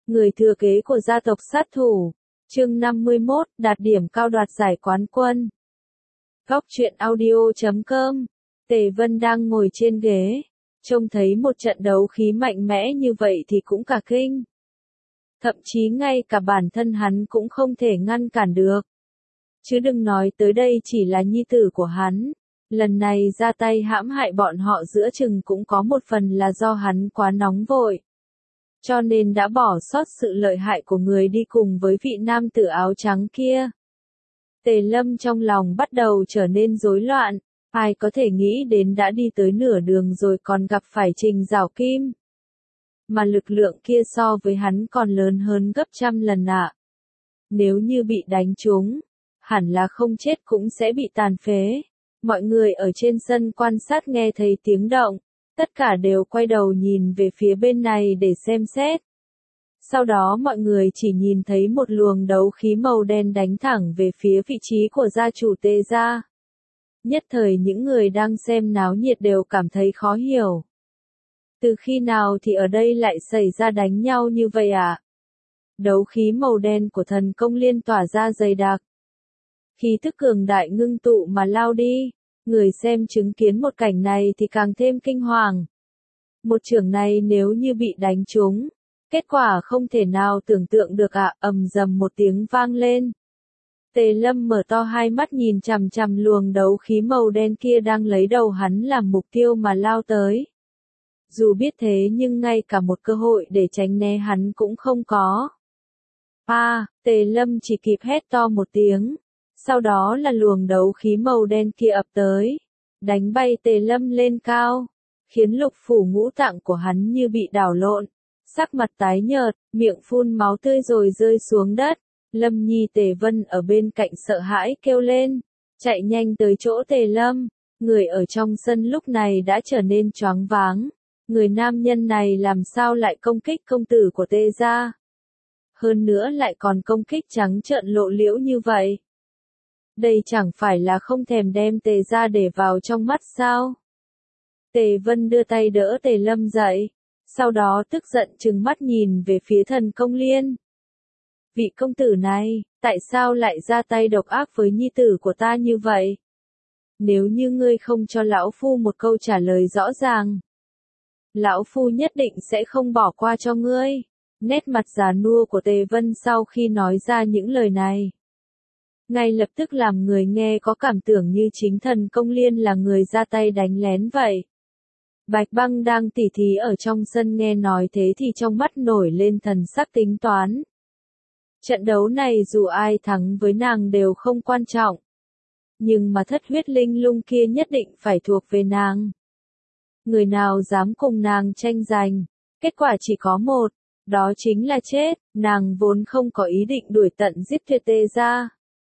người thừa kế của gia tộc sát thủ. Chương 51, đạt điểm cao đoạt giải quán quân. Góc truyện audio.com. Tề Vân đang ngồi trên ghế, trông thấy một trận đấu khí mạnh mẽ như vậy thì cũng cả kinh. Thậm chí ngay cả bản thân hắn cũng không thể ngăn cản được. Chứ đừng nói tới đây chỉ là nhi tử của hắn. Lần này ra tay hãm hại bọn họ giữa chừng cũng có một phần là do hắn quá nóng vội. Cho nên đã bỏ sót sự lợi hại của người đi cùng với vị nam tử áo trắng kia. Tề Lâm trong lòng bắt đầu trở nên rối loạn. Ai có thể nghĩ đến đã đi tới nửa đường rồi còn gặp phải Trình Giảo Kim. Mà lực lượng kia so với hắn còn lớn hơn gấp trăm lần ạ. Nếu như bị đánh trúng, hẳn là không chết cũng sẽ bị tàn phế. Mọi người ở trên sân quan sát nghe thấy tiếng động, tất cả đều quay đầu nhìn về phía bên này để xem xét. Sau đó mọi người chỉ nhìn thấy một luồng đấu khí màu đen đánh thẳng về phía vị trí của gia chủ Tề gia. Nhất thời những người đang xem náo nhiệt đều cảm thấy khó hiểu. Từ khi nào thì ở đây lại xảy ra đánh nhau như vậy ạ? Đấu khí màu đen của thần công liên tỏa ra dày đặc. Khí thức cường đại ngưng tụ mà lao đi, người xem chứng kiến một cảnh này thì càng thêm kinh hoàng. Một chưởng này nếu như bị đánh trúng, kết quả không thể nào tưởng tượng được ạ, ầm dầm một tiếng vang lên. Tề Lâm mở to hai mắt nhìn chằm chằm luồng đấu khí màu đen kia đang lấy đầu hắn làm mục tiêu mà lao tới. Dù biết thế nhưng ngay cả một cơ hội để tránh né hắn cũng không có. Tề Lâm chỉ kịp hét to một tiếng. Sau đó là luồng đấu khí màu đen kia ập tới, đánh bay Tề Lâm lên cao, khiến lục phủ ngũ tạng của hắn như bị đảo lộn, sắc mặt tái nhợt, miệng phun máu tươi rồi rơi xuống đất. Lâm Nhi Tề Vân ở bên cạnh sợ hãi kêu lên, chạy nhanh tới chỗ Tề Lâm. Người ở trong sân lúc này đã trở nên choáng váng. Người nam nhân này làm sao lại công kích công tử của Tề gia? Hơn nữa lại còn công kích trắng trợn lộ liễu như vậy. Đây chẳng phải là không thèm đem Tề gia để vào trong mắt sao? Tề Vân đưa tay đỡ Tề Lâm dậy, sau đó tức giận trừng mắt nhìn về phía thần công liên. Vị công tử này, tại sao lại ra tay độc ác với nhi tử của ta như vậy? Nếu như ngươi không cho lão phu một câu trả lời rõ ràng, lão phu nhất định sẽ không bỏ qua cho ngươi. Nét mặt già nua của Tề Vân sau khi nói ra những lời này, ngay lập tức làm người nghe có cảm tưởng như chính thần công liên là người ra tay đánh lén vậy. Bạch Băng đang tỉ thí ở trong sân nghe nói thế thì trong mắt nổi lên thần sắc tính toán. Trận đấu này dù ai thắng với nàng đều không quan trọng. Nhưng mà thất huyết linh lung kia nhất định phải thuộc về nàng. Người nào dám cùng nàng tranh giành, kết quả chỉ có một, đó chính là chết. Nàng vốn không có ý định đuổi tận giết tuyệt Tề gia.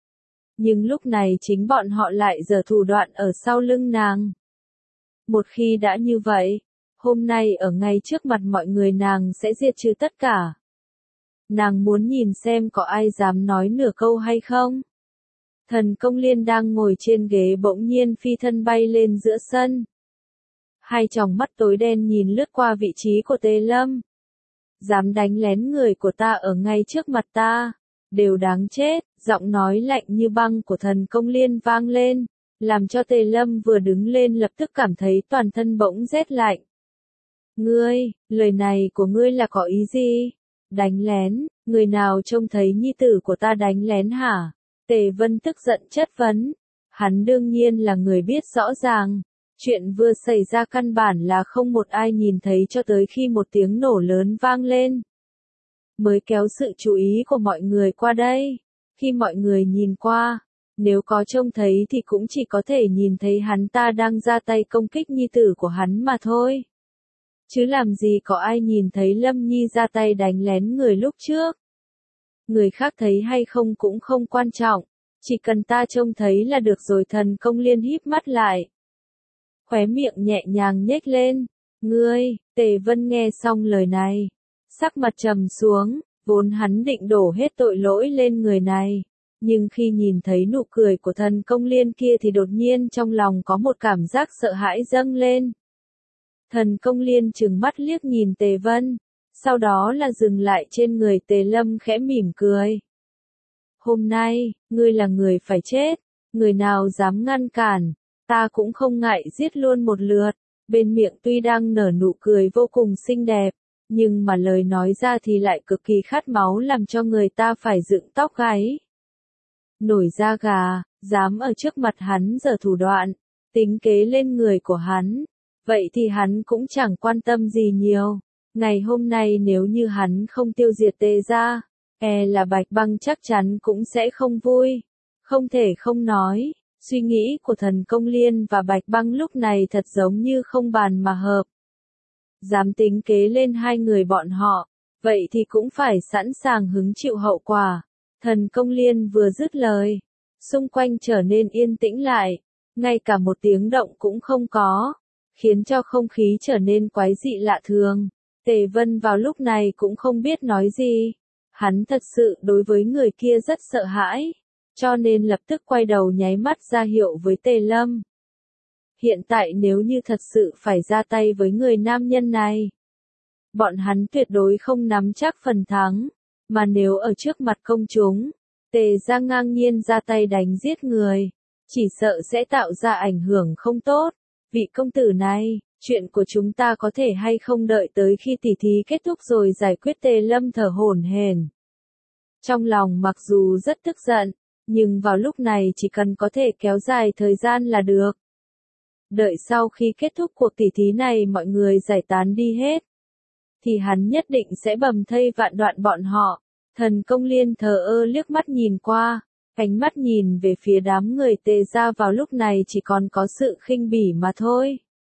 Nhưng lúc này chính bọn họ lại giở thủ đoạn ở sau lưng nàng. Một khi đã như vậy, hôm nay ở ngay trước mặt mọi người nàng sẽ diệt trừ tất cả. Nàng muốn nhìn xem có ai dám nói nửa câu hay không. Thần công liên đang ngồi trên ghế bỗng nhiên phi thân bay lên giữa sân. Hai tròng mắt tối đen nhìn lướt qua vị trí của Tề Lâm. Dám đánh lén người của ta ở ngay trước mặt ta, đều đáng chết. Giọng nói lạnh như băng của thần công liên vang lên, làm cho Tề Lâm vừa đứng lên lập tức cảm thấy toàn thân bỗng rét lạnh. Ngươi, lời này của ngươi là có ý gì? Đánh lén, người nào trông thấy nhi tử của ta đánh lén hả? Tề Vân tức giận chất vấn. Hắn đương nhiên là người biết rõ ràng. Chuyện vừa xảy ra căn bản là không một ai nhìn thấy cho tới khi một tiếng nổ lớn vang lên, mới kéo sự chú ý của mọi người qua đây. Khi mọi người nhìn qua, nếu có trông thấy thì cũng chỉ có thể nhìn thấy hắn ta đang ra tay công kích nhi tử của hắn mà thôi. Chứ làm gì có ai nhìn thấy Lâm Nhi ra tay đánh lén người lúc trước. Người khác thấy hay không cũng không quan trọng, chỉ cần ta trông thấy là được rồi. Thần công liên híp mắt lại, khóe miệng nhẹ nhàng nhếch lên. Ngươi, Tề Vân nghe xong lời này, sắc mặt trầm xuống, vốn hắn định đổ hết tội lỗi lên người này. Nhưng khi nhìn thấy nụ cười của thần công liên kia thì đột nhiên trong lòng có một cảm giác sợ hãi dâng lên. Thần công liên trừng mắt liếc nhìn Tề Vân, Sau đó là dừng lại trên người Tề Lâm khẽ mỉm cười. Hôm nay, ngươi là người phải chết, người nào dám ngăn cản, ta cũng không ngại giết luôn một lượt. Bên miệng tuy đang nở nụ cười vô cùng xinh đẹp, nhưng mà lời nói ra thì lại cực kỳ khát máu làm cho người ta phải dựng tóc gáy. Nổi da gà, dám ở trước mặt hắn giở thủ đoạn, tính kế lên người của hắn. Vậy thì hắn cũng chẳng quan tâm gì nhiều. Ngày hôm nay nếu như hắn không tiêu diệt Tề gia, là Bạch Băng chắc chắn cũng sẽ không vui. Không thể không nói, suy nghĩ của Thần Công Liên và Bạch Băng lúc này thật giống như không bàn mà hợp. Dám tính kế lên hai người bọn họ, vậy thì cũng phải sẵn sàng hứng chịu hậu quả. Thần Công Liên vừa dứt lời, xung quanh trở nên yên tĩnh lại, ngay cả một tiếng động cũng không có, khiến cho không khí trở nên quái dị lạ thường. Tề Vân vào lúc này cũng không biết nói gì, hắn thật sự đối với người kia rất sợ hãi, cho nên lập tức quay đầu nháy mắt ra hiệu với Tề Lâm. Hiện tại nếu như thật sự phải ra tay với người nam nhân này, bọn hắn tuyệt đối không nắm chắc phần thắng, mà nếu ở trước mặt công chúng, Tề gia ngang nhiên ra tay đánh giết người, chỉ sợ sẽ tạo ra ảnh hưởng không tốt. Vị công tử này, chuyện của chúng ta có thể hay không đợi tới khi tỉ thí kết thúc rồi giải quyết. Tề Lâm thở hổn hển. Trong lòng mặc dù rất tức giận, nhưng vào lúc này chỉ cần có thể kéo dài thời gian là được. Đợi sau khi kết thúc cuộc tỉ thí này mọi người giải tán đi hết, thì hắn nhất định sẽ bầm thây vạn đoạn bọn họ. Thần Công Liên thờ ơ liếc mắt nhìn qua, ánh mắt nhìn về phía đám người Tề gia vào lúc này chỉ còn có sự khinh bỉ mà thôi.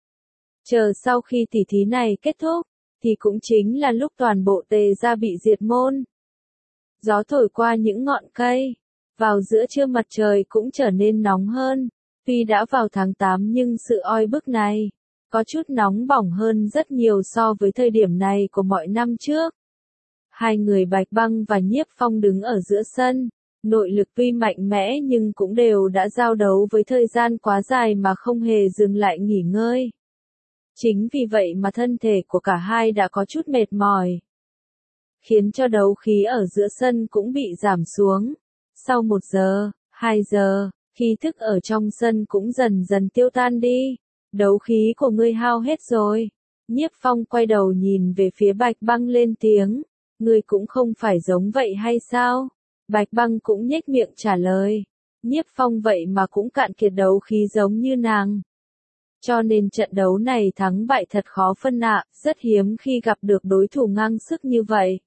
Chờ sau khi tỉ thí này kết thúc, thì cũng chính là lúc toàn bộ Tề gia bị diệt môn. Gió thổi qua những ngọn cây, vào giữa trưa mặt trời cũng trở nên nóng hơn. Tuy đã vào tháng 8 nhưng sự oi bức này có chút nóng bỏng hơn rất nhiều so với thời điểm này của mọi năm trước. Hai người Bạch Băng và Nhiếp Phong đứng ở giữa sân, nội lực tuy mạnh mẽ nhưng cũng đều đã giao đấu với thời gian quá dài mà không hề dừng lại nghỉ ngơi. Chính vì vậy mà thân thể của cả hai đã có chút mệt mỏi, khiến cho đấu khí ở giữa sân cũng bị giảm xuống. Sau 1 giờ, 2 giờ, khí thức ở trong sân cũng dần dần tiêu tan đi. Đấu khí của ngươi hao hết rồi. Nhiếp Phong quay đầu nhìn về phía Bạch Băng lên tiếng. Ngươi cũng không phải giống vậy hay sao? Bạch Băng cũng nhếch miệng trả lời. Nhiếp Phong vậy mà cũng cạn kiệt đấu khí giống như nàng. Cho nên trận đấu này thắng bại thật khó phân nạ, rất hiếm khi gặp được đối thủ ngang sức như vậy.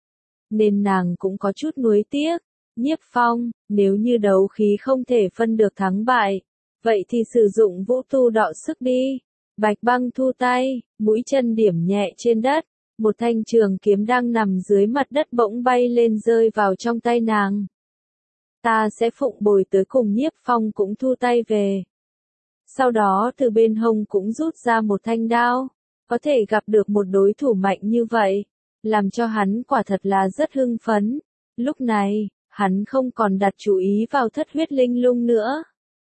Nên nàng cũng có chút nuối tiếc. Nhiếp Phong, nếu như đấu khí không thể phân được thắng bại, vậy thì sử dụng vũ tu đọ sức đi. Bạch Băng thu tay, mũi chân điểm nhẹ trên đất, một thanh trường kiếm đang nằm dưới mặt đất bỗng bay lên rơi vào trong tay nàng. Ta sẽ phụng bồi tới cùng. Nhiếp Phong cũng thu tay về. Sau đó từ bên hông cũng rút ra một thanh đao, có thể gặp được một đối thủ mạnh như vậy, làm cho hắn quả thật là rất hưng phấn. Lúc này, hắn không còn đặt chú ý vào Thất Huyết Linh Lung nữa.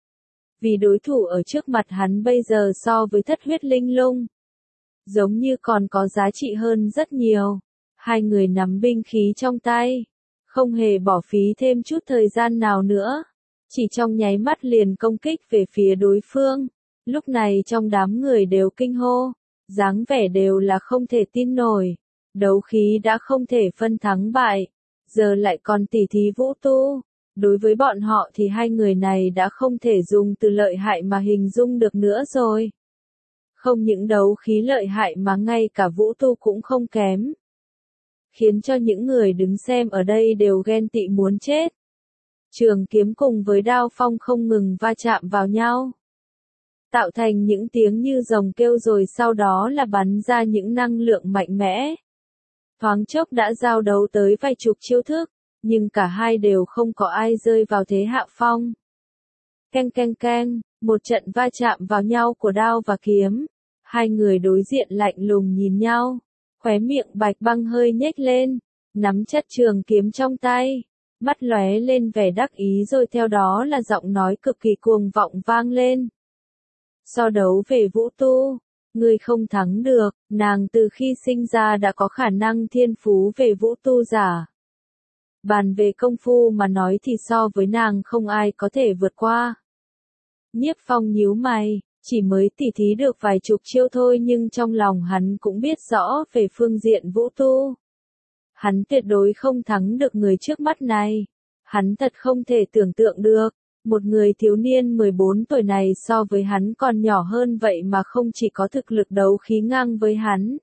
Vì đối thủ ở trước mặt hắn bây giờ so với Thất Huyết Linh Lung, giống như còn có giá trị hơn rất nhiều. Hai người nắm binh khí trong tay, không hề bỏ phí thêm chút thời gian nào nữa. Chỉ trong nháy mắt liền công kích về phía đối phương. Lúc này trong đám người đều kinh hô, dáng vẻ đều là không thể tin nổi. Đấu khí đã không thể phân thắng bại, giờ lại còn tỉ thí vũ tu. Đối với bọn họ thì hai người này đã không thể dùng từ lợi hại mà hình dung được nữa rồi. Không những đấu khí lợi hại mà ngay cả vũ tu cũng không kém. Khiến cho những người đứng xem ở đây đều ghen tị muốn chết. Trường kiếm cùng với đao phong không ngừng va chạm vào nhau, tạo thành những tiếng như rồng kêu rồi sau đó là bắn ra những năng lượng mạnh mẽ. Thoáng chốc đã giao đấu tới vài chục chiêu thức, nhưng cả hai đều không có ai rơi vào thế hạ phong. Keng keng keng, một trận va chạm vào nhau của đao và kiếm. Hai người đối diện lạnh lùng nhìn nhau, khóe miệng Bạch Băng hơi nhếch lên, nắm chặt trường kiếm trong tay. Mắt lóe lên vẻ đắc ý rồi theo đó là giọng nói cực kỳ cuồng vọng vang lên. So đấu về vũ tu, Ngươi không thắng được, nàng từ khi sinh ra đã có khả năng thiên phú về vũ tu giả. Bàn về công phu mà nói thì so với nàng không ai có thể vượt qua. Nhiếp Phong nhíu mày, chỉ mới tỉ thí được vài chục chiêu thôi nhưng trong lòng hắn cũng biết rõ về phương diện vũ tu. Hắn tuyệt đối không thắng được người trước mắt này. Hắn thật không thể tưởng tượng được, một người thiếu niên 14 tuổi này so với hắn còn nhỏ hơn vậy mà không chỉ có thực lực đấu khí ngang với hắn,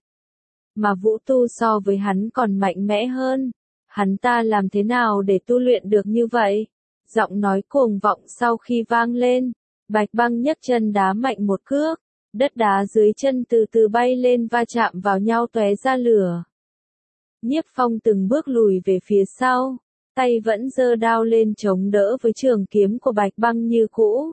mà vũ tu so với hắn còn mạnh mẽ hơn. Hắn ta làm thế nào để tu luyện được như vậy? Giọng nói cuồng vọng sau khi vang lên, Bạch Băng nhấc chân đá mạnh một cước, đất đá dưới chân từ từ bay lên va chạm vào nhau tóe ra lửa. Nhiếp Phong từng bước lùi về phía sau, tay vẫn giơ đao lên chống đỡ với trường kiếm của Bạch Băng như cũ.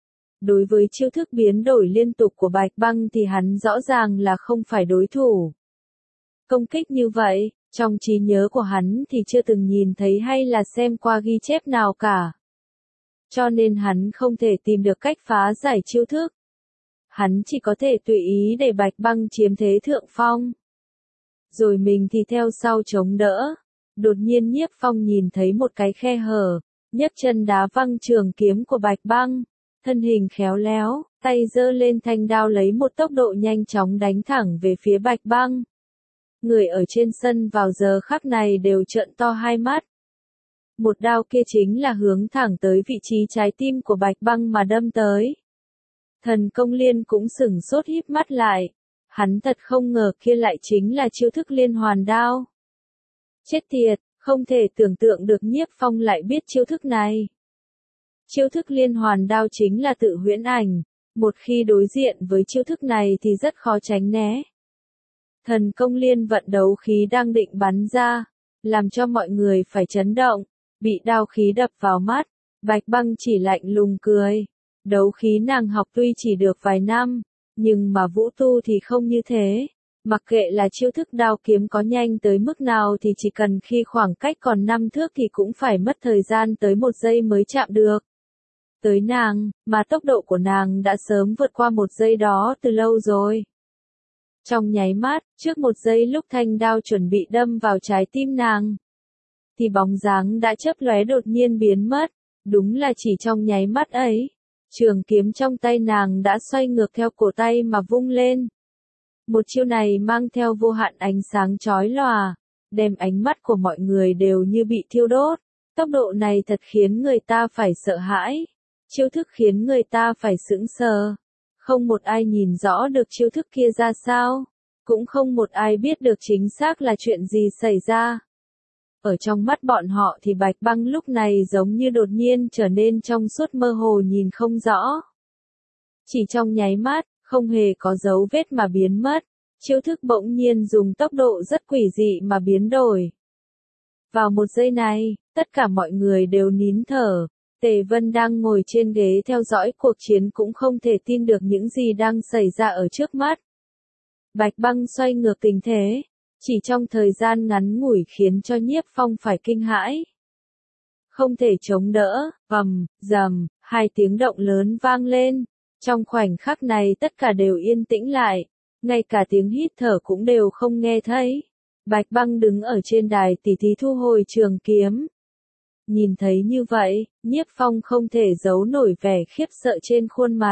Đối với chiêu thức biến đổi liên tục của Bạch Băng thì hắn rõ ràng là không phải đối thủ. Công kích như vậy, trong trí nhớ của hắn thì chưa từng nhìn thấy hay là xem qua ghi chép nào cả. Cho nên hắn không thể tìm được cách phá giải chiêu thức. Hắn chỉ có thể tùy ý để Bạch Băng chiếm thế thượng phong. Rồi mình thì theo sau chống đỡ. Đột nhiên Nhiếp Phong nhìn thấy một cái khe hở, nhấc chân đá văng trường kiếm của Bạch Băng. Thân hình khéo léo, tay giơ lên thanh đao lấy một tốc độ nhanh chóng đánh thẳng về phía Bạch Băng. Người ở trên sân vào giờ khắc này đều trợn to hai mắt. Một đao kia chính là hướng thẳng tới vị trí trái tim của Bạch Băng mà đâm tới. Thần Công Liên cũng sửng sốt híp mắt lại. Hắn thật không ngờ kia lại chính là chiêu thức liên hoàn đao. Chết tiệt, không thể tưởng tượng được Nhiếp Phong lại biết chiêu thức này. Chiêu thức liên hoàn đao chính là tự huyễn ảnh. Một khi đối diện với chiêu thức này thì rất khó tránh né. Thần Công Liên vận đấu khí đang định bắn ra, làm cho mọi người phải chấn động, bị đao khí đập vào mắt. Bạch Băng chỉ lạnh lùng cười. Đấu khí nàng học tuy chỉ được vài năm, nhưng mà vũ tu thì không như thế. Mặc kệ là chiêu thức đao kiếm có nhanh tới mức nào thì chỉ cần khi khoảng cách còn 5 thước thì cũng phải mất thời gian tới 1 giây mới chạm được. Tới nàng, mà tốc độ của nàng đã sớm vượt qua 1 giây đó từ lâu rồi. Trong nháy mắt, trước 1 giây lúc thanh đao chuẩn bị đâm vào trái tim nàng, thì bóng dáng đã chớp lóe đột nhiên biến mất. Đúng là chỉ trong nháy mắt ấy, trường kiếm trong tay nàng đã xoay ngược theo cổ tay mà vung lên. Một chiêu này mang theo vô hạn ánh sáng chói lòa, đem ánh mắt của mọi người đều như bị thiêu đốt. Tốc độ này thật khiến người ta phải sợ hãi. Chiêu thức khiến người ta phải sững sờ. Không một ai nhìn rõ được chiêu thức kia ra sao. Cũng không một ai biết được chính xác là chuyện gì xảy ra. Ở trong mắt bọn họ thì Bạch Băng lúc này giống như đột nhiên trở nên trong suốt mơ hồ nhìn không rõ. Chỉ trong nháy mắt, không hề có dấu vết mà biến mất. Chiêu thức bỗng nhiên dùng tốc độ rất quỷ dị mà biến đổi. Vào 1 giây này, tất cả mọi người đều nín thở. Tề Vân đang ngồi trên ghế theo dõi cuộc chiến cũng không thể tin được những gì đang xảy ra ở trước mắt. Bạch Băng xoay ngược tình thế, chỉ trong thời gian ngắn ngủi khiến cho Nhiếp Phong phải kinh hãi. Không thể chống đỡ, rầm, 2 tiếng động lớn vang lên. Trong khoảnh khắc này tất cả đều yên tĩnh lại, ngay cả tiếng hít thở cũng đều không nghe thấy. Bạch Băng đứng ở trên đài tỉ thí thu hồi trường kiếm. Nhìn thấy như vậy, Nhiếp Phong không thể giấu nổi vẻ khiếp sợ trên khuôn mặt.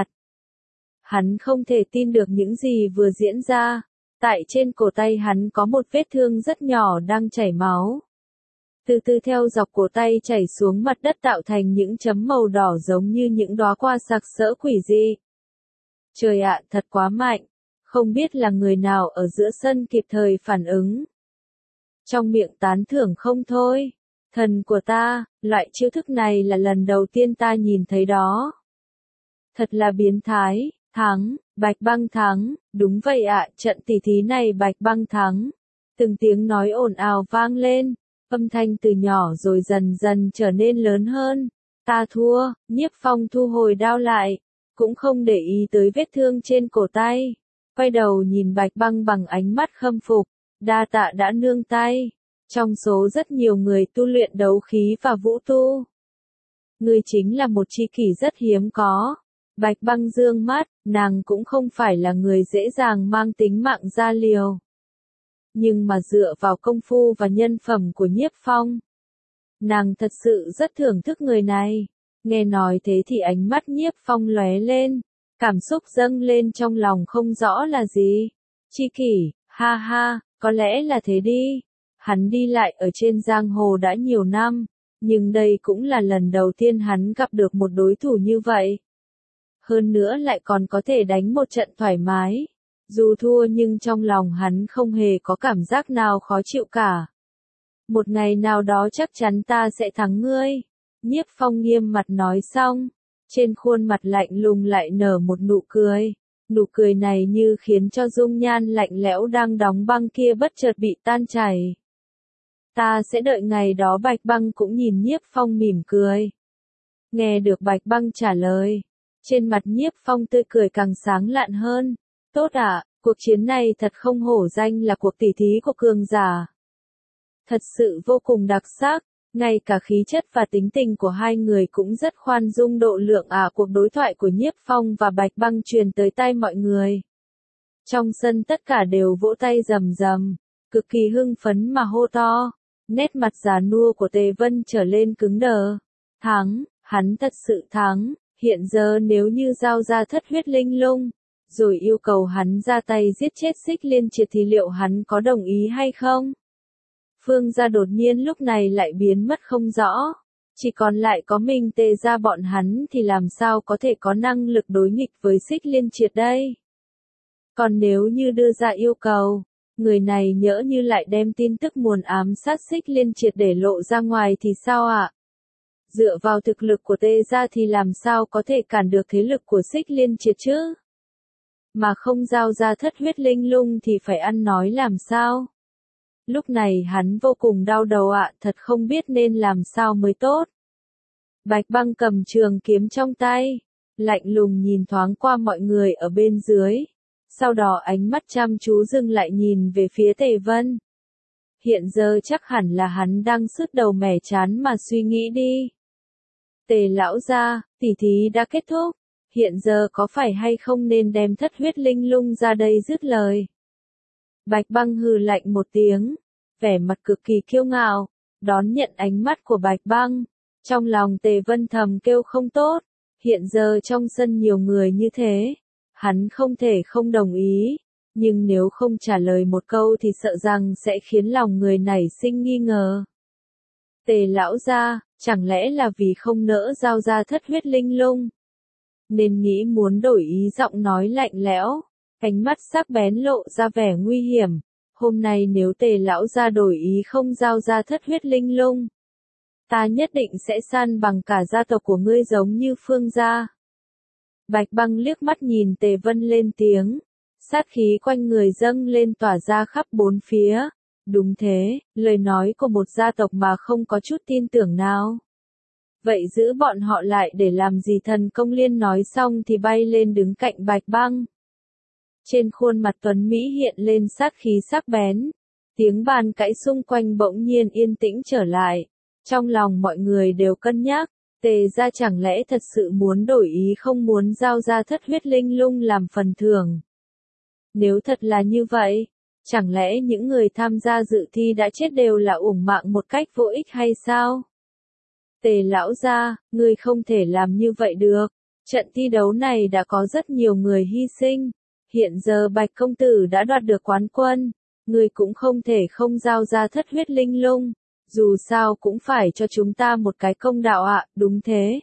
Hắn không thể tin được những gì vừa diễn ra. Tại trên cổ tay hắn có một vết thương rất nhỏ đang chảy máu. Từ từ theo dọc cổ tay chảy xuống mặt đất tạo thành những chấm màu đỏ giống như những đóa hoa sặc sỡ quỷ dị. Trời ạ, thật quá mạnh. Không biết là người nào ở giữa sân kịp thời phản ứng. Trong miệng tán thưởng không thôi. Thần của ta, loại chiêu thức này là lần đầu tiên ta nhìn thấy đó. Thật là biến thái. Thắng, Bạch Băng thắng, đúng vậy ạ, trận tỉ thí này Bạch Băng thắng. Từng tiếng nói ồn ào vang lên, âm thanh từ nhỏ rồi dần dần trở nên lớn hơn. Ta thua, Nhiếp Phong thu hồi đao lại, cũng không để ý tới vết thương trên cổ tay. Quay đầu nhìn Bạch Băng bằng ánh mắt khâm phục, đa tạ đã nương tay. Trong số rất nhiều người tu luyện đấu khí và vũ tu, ngươi chính là một tri kỷ rất hiếm có. Bạch Băng dương mắt, nàng cũng không phải là người dễ dàng mang tính mạng ra liều. Nhưng mà dựa vào công phu và nhân phẩm của Nhiếp Phong, nàng thật sự rất thưởng thức người này. Nghe nói thế thì ánh mắt Nhiếp Phong lóe lên, cảm xúc dâng lên trong lòng không rõ là gì. Chi kỷ, ha ha, có lẽ là thế đi. Hắn đi lại ở trên giang hồ đã nhiều năm, nhưng đây cũng là lần đầu tiên hắn gặp được một đối thủ như vậy. Hơn nữa lại còn có thể đánh một trận thoải mái. Dù thua nhưng trong lòng hắn không hề có cảm giác nào khó chịu cả. Một ngày nào đó chắc chắn ta sẽ thắng ngươi. Nhiếp Phong nghiêm mặt nói xong, trên khuôn mặt lạnh lùng lại nở một nụ cười. Nụ cười này như khiến cho dung nhan lạnh lẽo đang đóng băng kia bất chợt bị tan chảy. Ta sẽ đợi ngày đó. Bạch Băng cũng nhìn Nhiếp Phong mỉm cười. Nghe được Bạch Băng trả lời, trên mặt Nhiếp Phong tươi cười càng sáng lạn hơn. Tốt ạ, cuộc chiến này thật không hổ danh là cuộc tỉ thí của cường giả. Thật sự vô cùng đặc sắc, ngay cả khí chất và tính tình của hai người cũng rất khoan dung độ lượng ạ. Cuộc đối thoại của Nhiếp Phong và Bạch Băng truyền tới tai mọi người. Trong sân tất cả đều vỗ tay rầm rầm, cực kỳ hưng phấn mà hô to. Nét mặt già nua của Tề Vân trở lên cứng đờ. Thắng, hắn thật sự thắng. Hiện giờ nếu như giao ra thất huyết linh lung, rồi yêu cầu hắn ra tay giết chết Xích Liên Triệt thì liệu hắn có đồng ý hay không? Phương gia đột nhiên lúc này lại biến mất không rõ. Chỉ còn lại có mình Tề gia bọn hắn thì làm sao có thể có năng lực đối nghịch với Xích Liên Triệt đây? Còn nếu như đưa ra yêu cầu, người này nhỡ như lại đem tin tức muốn ám sát Xích Liên Triệt để lộ ra ngoài thì sao ạ? Dựa vào thực lực của Tề gia thì làm sao có thể cản được thế lực của Xích Liên Triệt chứ? Mà không giao ra thất huyết linh lung thì phải ăn nói làm sao? Lúc này hắn vô cùng đau đầu ạ, thật không biết nên làm sao mới tốt. Bạch Băng cầm trường kiếm trong tay, lạnh lùng nhìn thoáng qua mọi người ở bên dưới. Sau đó ánh mắt chăm chú dừng lại nhìn về phía Tề Vân. Hiện giờ chắc hẳn là hắn đang sứt đầu mẻ chán mà suy nghĩ đi. Tề lão gia, tỉ thí đã kết thúc. Hiện giờ có phải hay không nên đem thất huyết linh lung ra đây dứt lời. Bạch Băng hừ lạnh một tiếng, vẻ mặt cực kỳ kiêu ngạo, đón nhận ánh mắt của Bạch Băng. Trong lòng Tề Vân thầm kêu không tốt, hiện giờ trong sân nhiều người như thế, hắn không thể không đồng ý, nhưng nếu không trả lời một câu thì sợ rằng sẽ khiến lòng người nảy sinh nghi ngờ. Tề lão gia, chẳng lẽ là vì không nỡ giao ra thất huyết linh lung, nên nghĩ muốn đổi ý? Giọng nói lạnh lẽo, ánh mắt sắc bén lộ ra vẻ nguy hiểm. Hôm nay nếu Tề lão gia đổi ý không giao ra thất huyết linh lung, ta nhất định sẽ san bằng cả gia tộc của ngươi giống như Phương gia. Bạch Băng liếc mắt nhìn Tề Vân lên tiếng, sát khí quanh người dâng lên tỏa ra khắp bốn phía. Đúng thế, lời nói của một gia tộc mà không có chút tin tưởng nào. Vậy giữ bọn họ lại để làm gì? Thần Công Liên nói xong thì bay lên đứng cạnh Bạch Băng. Trên khuôn mặt tuấn Mỹ hiện lên sát khí sắc bén. Tiếng bàn cãi xung quanh bỗng nhiên yên tĩnh trở lại. Trong lòng mọi người đều cân nhắc, Tề gia chẳng lẽ thật sự muốn đổi ý không muốn giao ra thất huyết linh lung làm phần thưởng? Nếu thật là như vậy, chẳng lẽ những người tham gia dự thi đã chết đều là uổng mạng một cách vô ích hay sao? Tề lão gia, ngươi không thể làm như vậy được. Trận thi đấu này đã có rất nhiều người hy sinh. Hiện giờ Bạch công tử đã đoạt được quán quân, ngươi cũng không thể không giao ra thất huyết linh lung. Dù sao cũng phải cho chúng ta một cái công đạo ạ. Đúng thế.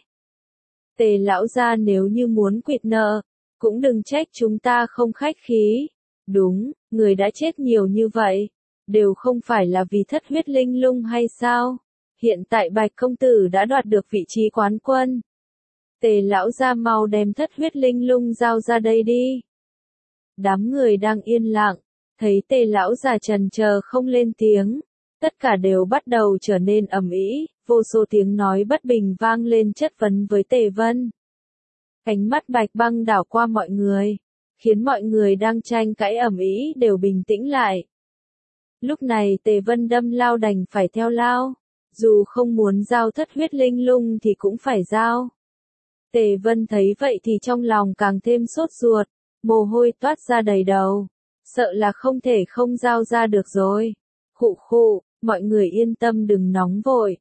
Tề lão gia, nếu như muốn quỵt nợ, cũng đừng trách chúng ta không khách khí. Đúng, người đã chết nhiều như vậy, đều không phải là vì thất huyết linh lung hay sao? Hiện tại Bạch công tử đã đoạt được vị trí quán quân. Tề lão gia mau đem thất huyết linh lung giao ra đây đi. Đám người đang yên lặng, thấy Tề lão già chần chờ không lên tiếng, tất cả đều bắt đầu trở nên ầm ĩ, vô số tiếng nói bất bình vang lên chất vấn với Tề Vân. Ánh mắt Bạch Băng đảo qua mọi người, khiến mọi người đang tranh cãi ầm ĩ đều bình tĩnh lại. Lúc này Tề Vân đâm lao đành phải theo lao, dù không muốn giao thất huyết linh lung thì cũng phải giao. Tề Vân thấy vậy thì trong lòng càng thêm sốt ruột, mồ hôi toát ra đầy đầu, sợ là không thể không giao ra được rồi. Khụ khụ, mọi người yên tâm đừng nóng vội.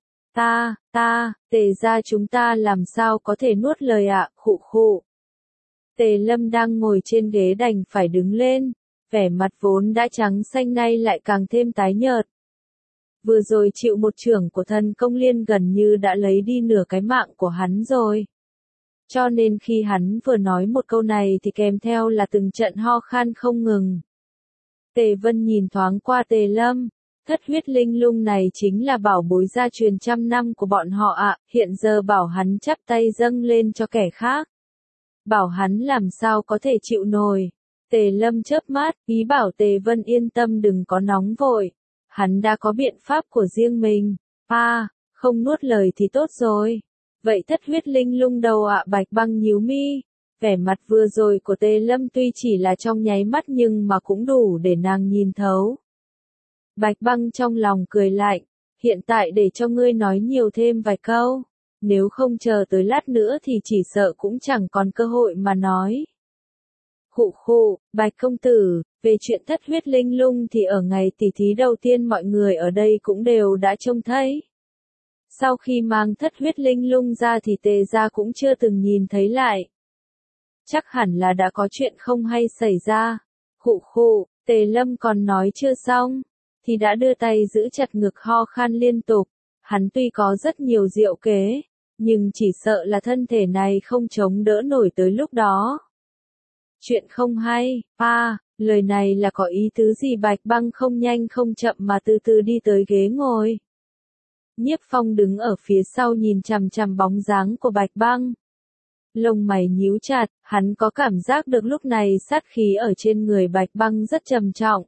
Tề gia chúng ta làm sao có thể nuốt lời ạ, khụ khụ. Tề Lâm đang ngồi trên ghế đành phải đứng lên, vẻ mặt vốn đã trắng xanh nay lại càng thêm tái nhợt. Vừa rồi chịu một chưởng của thần công liên gần như đã lấy đi nửa cái mạng của hắn rồi. Cho nên khi hắn vừa nói một câu này thì kèm theo là từng trận ho khan không ngừng. Tề Vân nhìn thoáng qua Tề Lâm, thất huyết linh lung này chính là bảo bối gia truyền trăm năm của bọn họ ạ, hiện giờ bảo hắn chắp tay dâng lên cho kẻ khác. Bảo hắn làm sao có thể chịu nổi. Tề Lâm chớp mắt, ý bảo Tề Vân yên tâm đừng có nóng vội. Hắn đã có biện pháp của riêng mình. Không nuốt lời thì tốt rồi. Vậy thất huyết linh lung đâu ạ? Bạch Băng nhíu mi. Vẻ mặt vừa rồi của Tề Lâm tuy chỉ là trong nháy mắt nhưng mà cũng đủ để nàng nhìn thấu. Bạch Băng trong lòng cười lạnh. Hiện tại để cho ngươi nói nhiều thêm vài câu. Nếu không chờ tới lát nữa thì chỉ sợ cũng chẳng còn cơ hội mà nói. Khụ khụ, Bạch công tử, về chuyện thất huyết linh lung thì ở ngày tỉ thí đầu tiên mọi người ở đây cũng đều đã trông thấy. Sau khi mang thất huyết linh lung ra thì Tề gia cũng chưa từng nhìn thấy lại. Chắc hẳn là đã có chuyện không hay xảy ra. Khụ khụ, Tề Lâm còn nói chưa xong, thì đã đưa tay giữ chặt ngực ho khan liên tục. Hắn tuy có rất nhiều diệu kế, nhưng chỉ sợ là thân thể này không chống đỡ nổi tới lúc đó. Chuyện không hay, lời này là có ý tứ gì? Bạch Băng không nhanh không chậm mà từ từ đi tới ghế ngồi. Nhiếp Phong đứng ở phía sau nhìn chằm chằm bóng dáng của Bạch Băng. Lông mày nhíu chặt, hắn có cảm giác được lúc này sát khí ở trên người Bạch Băng rất trầm trọng.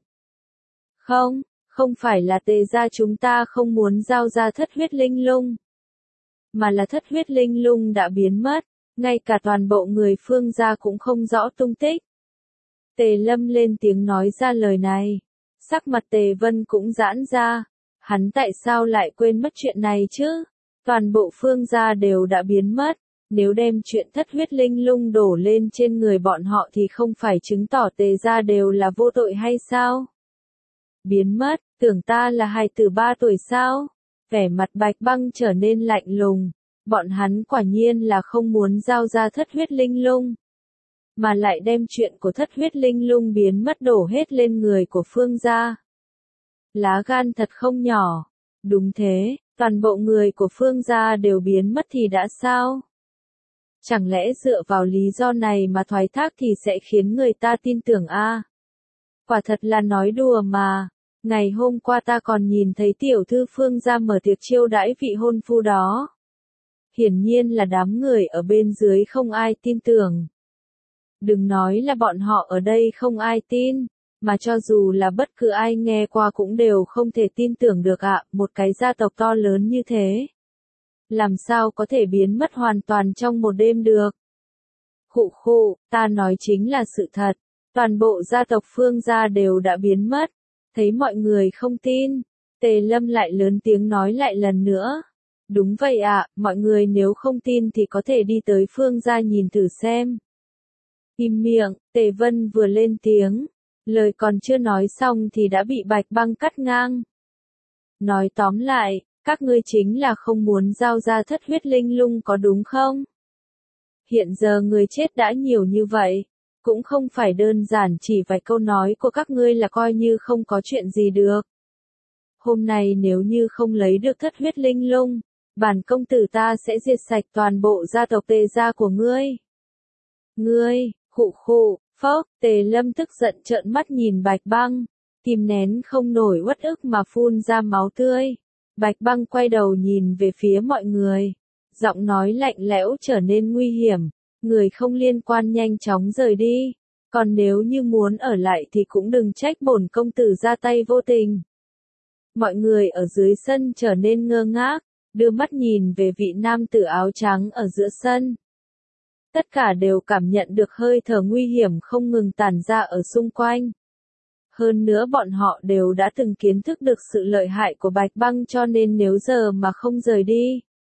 Không phải là Tề gia chúng ta không muốn giao ra thất huyết linh lung, mà là thất huyết linh lung đã biến mất, ngay cả toàn bộ người Phương gia cũng không rõ tung tích. Tề Lâm lên tiếng nói ra lời này, sắc mặt Tề Vân cũng giãn ra, hắn tại sao lại quên mất chuyện này chứ? Toàn bộ Phương gia đều đã biến mất, nếu đem chuyện thất huyết linh lung đổ lên trên người bọn họ thì không phải chứng tỏ Tề gia đều là vô tội hay sao? Biến mất, tưởng ta là hài tử 3 tuổi sao? Vẻ mặt Bạch Băng trở nên lạnh lùng, bọn hắn quả nhiên là không muốn giao ra thất huyết linh lung, mà lại đem chuyện của thất huyết linh lung biến mất đổ hết lên người của Phương gia. Lá gan thật không nhỏ. Đúng thế, toàn bộ người của Phương gia đều biến mất thì đã sao? Chẳng lẽ dựa vào lý do này mà thoái thác thì sẽ khiến người ta tin tưởng a? Quả thật là nói đùa mà. Ngày hôm qua ta còn nhìn thấy tiểu thư Phương gia mở tiệc chiêu đãi vị hôn phu đó. Hiển nhiên là đám người ở bên dưới không ai tin tưởng. Đừng nói là bọn họ ở đây không ai tin, mà cho dù là bất cứ ai nghe qua cũng đều không thể tin tưởng được ạ, một cái gia tộc to lớn như thế. Làm sao có thể biến mất hoàn toàn trong một đêm được? Khụ khụ, ta nói chính là sự thật, toàn bộ gia tộc Phương gia đều đã biến mất. Thấy mọi người không tin, Tề Lâm lại lớn tiếng nói lại lần nữa. Đúng vậy ạ, mọi người nếu không tin thì có thể đi tới Phương gia nhìn thử xem. Im miệng, Tề Vân vừa lên tiếng, lời còn chưa nói xong thì đã bị Bạch Băng cắt ngang. Nói tóm lại, các ngươi chính là không muốn giao ra thất huyết linh lung có đúng không? Hiện giờ người chết đã nhiều như vậy, cũng không phải đơn giản chỉ vài câu nói của các ngươi là coi như không có chuyện gì được. Hôm nay nếu như không lấy được thất huyết linh lung, bản công tử ta sẽ diệt sạch toàn bộ gia tộc Tề gia của ngươi. Ngươi, khụ khụ, phốc, Tề Lâm tức giận trợn mắt nhìn Bạch Băng, kìm nén không nổi uất ức mà phun ra máu tươi. Bạch Băng quay đầu nhìn về phía mọi người, giọng nói lạnh lẽo trở nên nguy hiểm, người không liên quan nhanh chóng rời đi, còn nếu như muốn ở lại thì cũng đừng trách bổn công tử ra tay vô tình. Mọi người ở dưới sân trở nên ngơ ngác, đưa mắt nhìn về vị nam tử áo trắng ở giữa sân. Tất cả đều cảm nhận được hơi thở nguy hiểm không ngừng tản ra ở xung quanh. Hơn nữa bọn họ đều đã từng kiến thức được sự lợi hại của Bạch Băng cho nên nếu giờ mà không rời đi,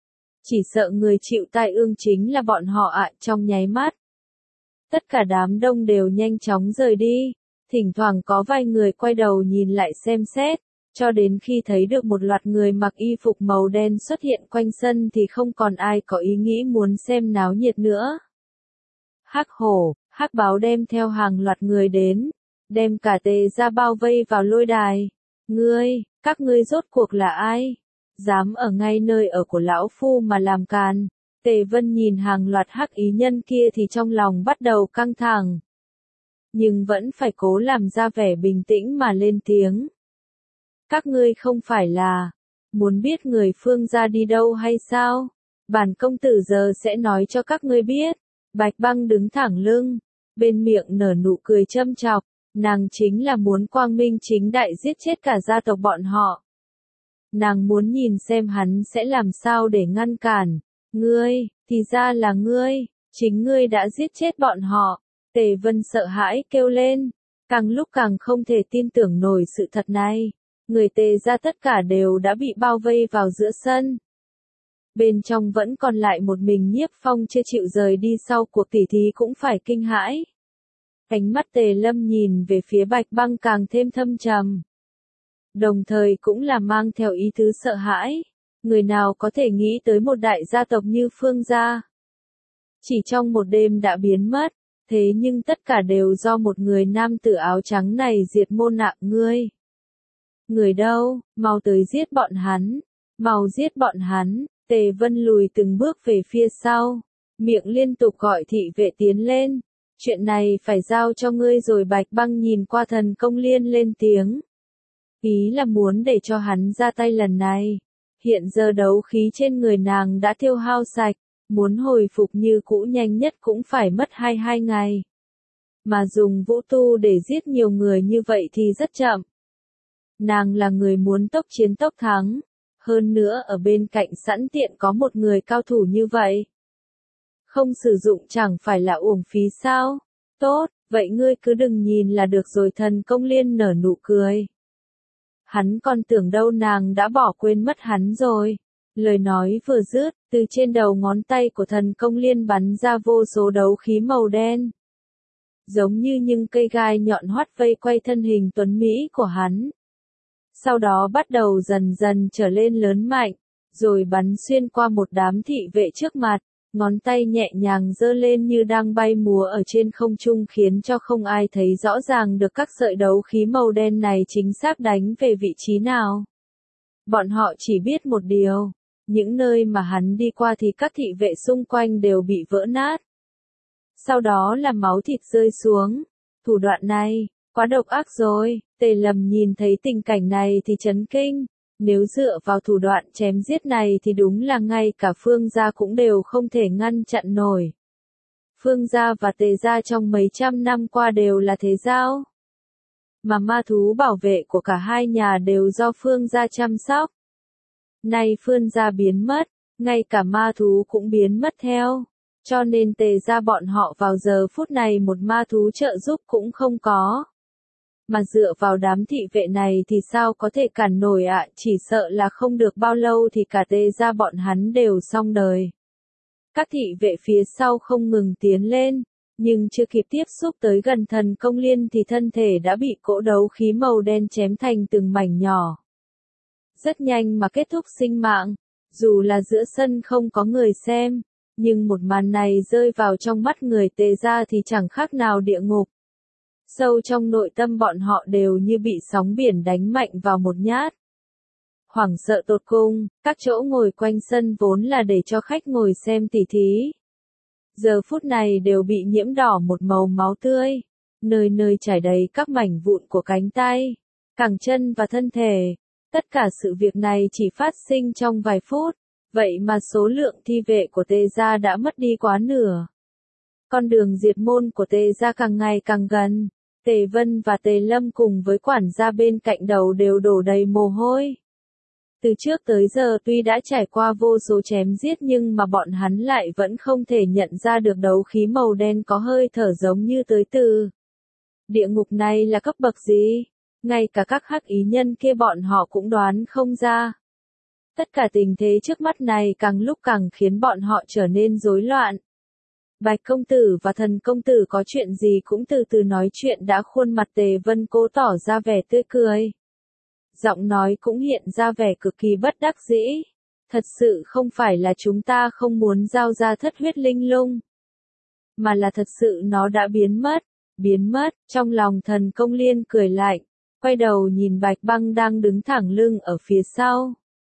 Chỉ sợ người chịu tai ương chính là bọn họ ạ. Trong nháy mắt, tất cả đám đông đều nhanh chóng rời đi, thỉnh thoảng có vài người quay đầu nhìn lại xem xét, cho đến khi thấy được một loạt người mặc y phục màu đen xuất hiện quanh sân thì không còn ai có ý nghĩ muốn xem náo nhiệt nữa. Hắc hổ, hắc báo đem theo hàng loạt người đến, đem cả Tề gia bao vây vào lôi đài. Các ngươi rốt cuộc là ai? Dám ở ngay nơi ở của lão phu mà làm càn. Tề Vân nhìn hàng loạt hắc ý nhân kia thì trong lòng bắt đầu căng thẳng. Nhưng vẫn phải cố làm ra vẻ bình tĩnh mà lên tiếng. Các ngươi không phải là muốn biết người Phương gia đi đâu hay sao? Bản công tử giờ sẽ nói cho các ngươi biết. Bạch Băng đứng thẳng lưng, bên miệng nở nụ cười châm chọc, nàng chính là muốn quang minh chính đại giết chết cả gia tộc bọn họ. Nàng muốn nhìn xem hắn sẽ làm sao để ngăn cản. Thì ra là chính ngươi đã giết chết bọn họ. Tề Vân sợ hãi kêu lên, càng lúc càng không thể tin tưởng nổi sự thật này. Người Tề gia tất cả đều đã bị bao vây vào giữa sân. Bên trong vẫn còn lại một mình Nhiếp Phong chưa chịu rời đi sau cuộc tỉ thí cũng phải kinh hãi. Ánh mắt Tề Lâm nhìn về phía Bạch Băng càng thêm thâm trầm. Đồng thời cũng là mang theo ý tứ sợ hãi. Người nào có thể nghĩ tới một đại gia tộc như Phương gia. Chỉ trong một đêm đã biến mất, thế nhưng tất cả đều do một người nam tử áo trắng này diệt môn ạ. Người đâu, mau tới giết bọn hắn, mau giết bọn hắn. Tề Vân lùi từng bước về phía sau, miệng liên tục gọi thị vệ tiến lên. Chuyện này phải giao cho ngươi rồi. Bạch Băng nhìn qua Thần Công Liên lên tiếng. Ý là muốn để cho hắn ra tay lần này. Hiện giờ đấu khí trên người nàng đã tiêu hao sạch, muốn hồi phục như cũ nhanh nhất cũng phải mất 2 ngày. Mà dùng vũ tu để giết nhiều người như vậy thì rất chậm. Nàng là người muốn tốc chiến tốc thắng. Hơn nữa ở bên cạnh sẵn tiện có một người cao thủ như vậy. Không sử dụng chẳng phải là uổng phí sao? Tốt, vậy ngươi cứ đừng nhìn là được rồi. Thần Công Liên nở nụ cười. Hắn còn tưởng đâu nàng đã bỏ quên mất hắn rồi. Lời nói vừa dứt, từ trên đầu ngón tay của Thần Công Liên bắn ra vô số đấu khí màu đen. Giống như những cây gai nhọn hoắt vây quay thân hình tuấn mỹ của hắn. Sau đó bắt đầu dần dần trở lên lớn mạnh, rồi bắn xuyên qua một đám thị vệ trước mặt, ngón tay nhẹ nhàng giơ lên như đang bay múa ở trên không trung khiến cho không ai thấy rõ ràng được các sợi đấu khí màu đen này chính xác đánh về vị trí nào. Bọn họ chỉ biết một điều, những nơi mà hắn đi qua thì các thị vệ xung quanh đều bị vỡ nát. Sau đó là máu thịt rơi xuống. Thủ đoạn này, quá độc ác rồi. Tề Lâm nhìn thấy tình cảnh này thì chấn kinh. Nếu dựa vào thủ đoạn chém giết này thì đúng là ngay cả Phương gia cũng đều không thể ngăn chặn nổi. Phương gia và Tề gia trong mấy trăm năm qua đều là thế giao. Mà ma thú bảo vệ của cả hai nhà đều do Phương gia chăm sóc. Nay Phương gia biến mất, ngay cả ma thú cũng biến mất theo. Cho nên Tề gia bọn họ vào giờ phút này một ma thú trợ giúp cũng không có. Mà dựa vào đám thị vệ này thì sao có thể cản nổi ạ. Chỉ sợ là không được bao lâu thì cả Tề gia bọn hắn đều xong đời. Các thị vệ phía sau không ngừng tiến lên, nhưng chưa kịp tiếp xúc tới gần Thần Công Liên thì thân thể đã bị cỗ đấu khí màu đen chém thành từng mảnh nhỏ. Rất nhanh mà kết thúc sinh mạng. Dù là giữa sân không có người xem, nhưng một màn này rơi vào trong mắt người Tề gia thì chẳng khác nào địa ngục. Sâu trong nội tâm bọn họ đều như bị sóng biển đánh mạnh vào một nhát. Hoảng sợ tột cùng, các chỗ ngồi quanh sân vốn là để cho khách ngồi xem tỉ thí. Giờ phút này đều bị nhiễm đỏ một màu máu tươi. Nơi nơi trải đầy các mảnh vụn của cánh tay, cẳng chân và thân thể. Tất cả sự việc này chỉ phát sinh trong vài phút. Vậy mà số lượng thi vệ của Tề gia đã mất đi quá nửa. Con đường diệt môn của Tề gia càng ngày càng gần. Tề Vân và Tề Lâm cùng với quản gia bên cạnh đầu đều đổ đầy mồ hôi. Từ trước tới giờ tuy đã trải qua vô số chém giết nhưng mà bọn hắn lại vẫn không thể nhận ra được đấu khí màu đen có hơi thở giống như tới từ địa ngục này là cấp bậc gì. Ngay cả các hắc ý nhân kia bọn họ cũng đoán không ra. Tất cả tình thế trước mắt này càng lúc càng khiến bọn họ trở nên rối loạn. Bạch công tử và Thần công tử có chuyện gì cũng từ từ nói chuyện đã, khuôn mặt Tề Vân cố tỏ ra vẻ tươi cười. Giọng nói cũng hiện ra vẻ cực kỳ bất đắc dĩ. Thật sự không phải là chúng ta không muốn giao ra thất huyết linh lung, mà là thật sự nó đã biến mất. Biến mất, trong lòng Thần Công Liên cười lạnh, quay đầu nhìn Bạch Băng đang đứng thẳng lưng ở phía sau.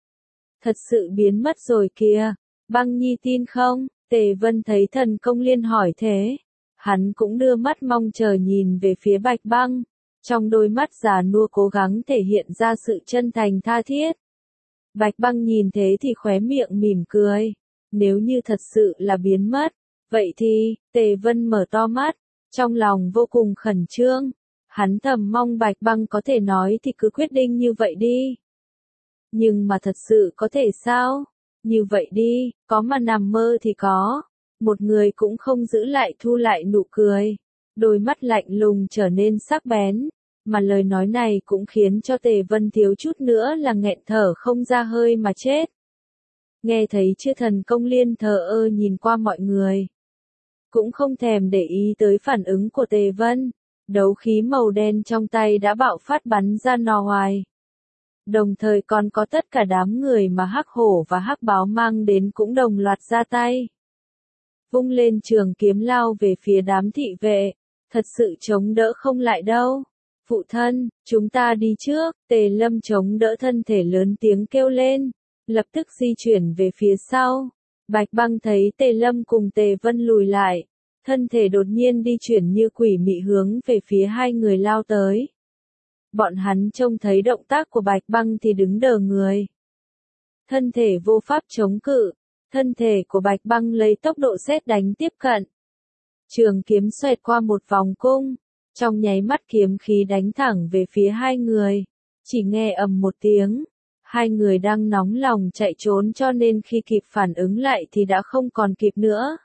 Thật sự biến mất rồi kìa, Băng Nhi tin không? Tề Vân thấy Thần Công Liên hỏi thế, hắn cũng đưa mắt mong chờ nhìn về phía Bạch Băng, trong đôi mắt già nua cố gắng thể hiện ra sự chân thành tha thiết. Bạch Băng nhìn thế thì khóe miệng mỉm cười, nếu như thật sự là biến mất, vậy thì, Tề Vân mở to mắt, trong lòng vô cùng khẩn trương, hắn thầm mong Bạch Băng có thể nói thì cứ quyết định như vậy đi. Nhưng mà thật sự có thể sao? Như vậy đi, có mà nằm mơ thì có. Một người cũng không giữ lại thu lại nụ cười. Đôi mắt lạnh lùng trở nên sắc bén. Mà lời nói này cũng khiến cho Tề Vân thiếu chút nữa là nghẹn thở không ra hơi mà chết. Nghe thấy chưa, Thần Công Liên thờ ơ nhìn qua mọi người. Cũng không thèm để ý tới phản ứng của Tề Vân. Đấu khí màu đen trong tay đã bạo phát bắn ra nò hoài. Đồng thời còn có tất cả đám người mà Hắc Hổ và Hắc Báo mang đến cũng đồng loạt ra tay. Vung lên trường kiếm lao về phía đám thị vệ, thật sự chống đỡ không lại đâu. Phụ thân, chúng ta đi trước. Tề Lâm chống đỡ thân thể lớn tiếng kêu lên, lập tức di chuyển về phía sau. Bạch Băng thấy Tề Lâm cùng Tề Vân lùi lại, thân thể đột nhiên di chuyển như quỷ mị hướng về phía hai người lao tới. Bọn hắn trông thấy động tác của Bạch Băng thì đứng đờ người. Thân thể vô pháp chống cự, thân thể của Bạch Băng lấy tốc độ sét đánh tiếp cận. Trường kiếm xoẹt qua một vòng cung, trong nháy mắt kiếm khí đánh thẳng về phía hai người. Chỉ nghe ầm một tiếng, hai người đang nóng lòng chạy trốn cho nên khi kịp phản ứng lại thì đã không còn kịp nữa.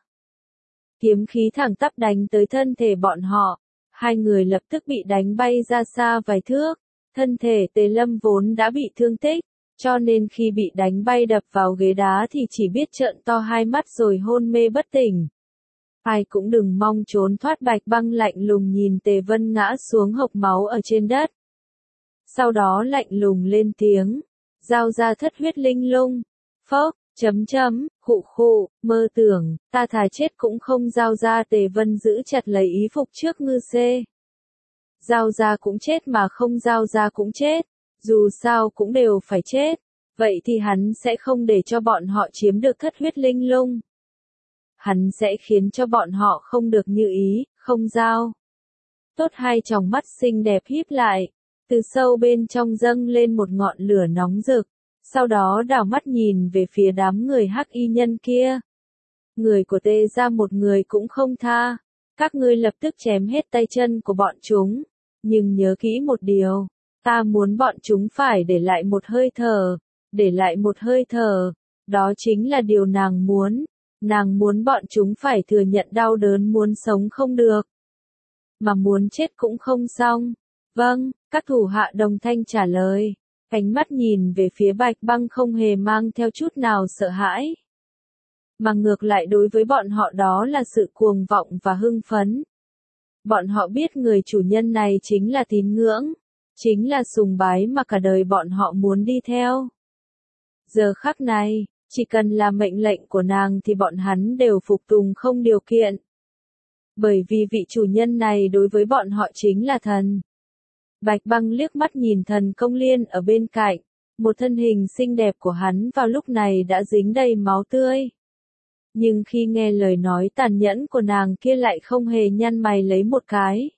Kiếm khí thẳng tắp đánh tới thân thể bọn họ. Hai người lập tức bị đánh bay ra xa vài thước, thân thể Tề Lâm vốn đã bị thương tích, cho nên khi bị đánh bay đập vào ghế đá thì chỉ biết trợn to hai mắt rồi hôn mê bất tỉnh. Ai cũng đừng mong trốn thoát. Bạch Băng lạnh lùng nhìn Tề Vân ngã xuống hộc máu ở trên đất. Sau đó lạnh lùng lên tiếng, giao ra thất huyết linh lung. Phốc, khụ khụ, mơ tưởng, ta thà chết cũng không giao ra. Tề Vân giữ chặt lấy y phục trước ngư xê. Giao ra cũng chết mà không giao ra cũng chết, dù sao cũng đều phải chết, vậy thì hắn sẽ không để cho bọn họ chiếm được thất huyết linh lung. Hắn sẽ khiến cho bọn họ không được như ý, không giao. Tốt, hai tròng mắt xinh đẹp híp lại, từ sâu bên trong dâng lên một ngọn lửa nóng rực. Sau đó đảo mắt nhìn về phía đám người Hắc Y nhân kia. Người của Tề gia một người cũng không tha, các ngươi lập tức chém hết tay chân của bọn chúng, nhưng nhớ kỹ một điều, ta muốn bọn chúng phải để lại một hơi thở, để lại một hơi thở, đó chính là điều nàng muốn bọn chúng phải thừa nhận đau đớn, muốn sống không được, mà muốn chết cũng không xong. Vâng, các thủ hạ đồng thanh trả lời. Ánh mắt nhìn về phía Bạch Băng không hề mang theo chút nào sợ hãi, mà ngược lại đối với bọn họ đó là sự cuồng vọng và hưng phấn. Bọn họ biết người chủ nhân này chính là tín ngưỡng, chính là sùng bái mà cả đời bọn họ muốn đi theo. Giờ khắc này, chỉ cần là mệnh lệnh của nàng thì bọn hắn đều phục tùng không điều kiện. Bởi vì vị chủ nhân này đối với bọn họ chính là thần. Bạch Băng liếc mắt nhìn Thần Công Liên ở bên cạnh, một thân hình xinh đẹp của hắn vào lúc này đã dính đầy máu tươi. Nhưng khi nghe lời nói tàn nhẫn của nàng kia lại không hề nhăn mày lấy một cái.